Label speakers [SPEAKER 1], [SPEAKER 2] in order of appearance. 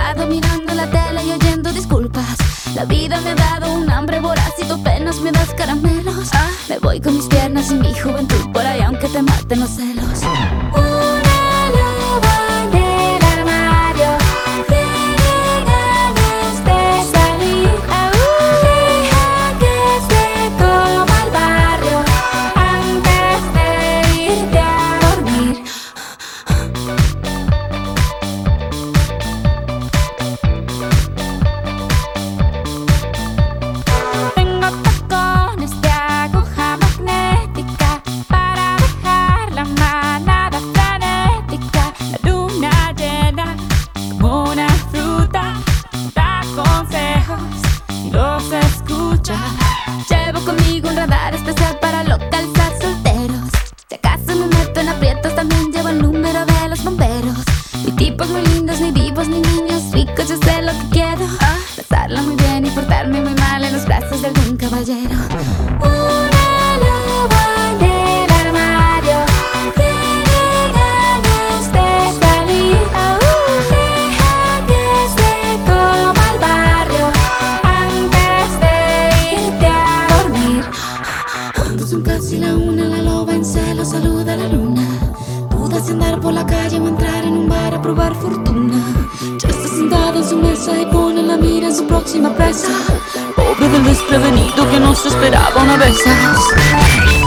[SPEAKER 1] sentado mirando la tele y oyendo disculpas. La vida me ha dado un hambre voraz y tú apenas me das caramelos. Me voy con mis piernas y mi juventud por ahí aunque te maten los celos. Una loba en el armario tiene ganas de salir. Deja que se coma el barrio antes de irte a dormir. Tengo tacones de aguja magnética para dejar la manada frenética. La luna llena como una fruta da consejos y los escucha. Llevo conmigo un radar especial para localizar solteros. Si acaso me meto en aprietos, también llevo el número de los bomberos. Ni tipos muy lindos, ni divos, ni niños ricos, yo sé lo que quiero. Pasarla muy bien y portarme muy mal en los brazos de algún caballero. Una loba en el armario tiene ganas de salir. Deja que se coma el barrio antes de irte a dormir. Cuando son casi la una, la loba en celo saluda a la luna. Duda si andar por la calle o entrar en un bar a probar fortuna. Ya está sentada en su mesa y pone la mira en su próxima presa. Pobre del desprevenido que no se esperaba una vez.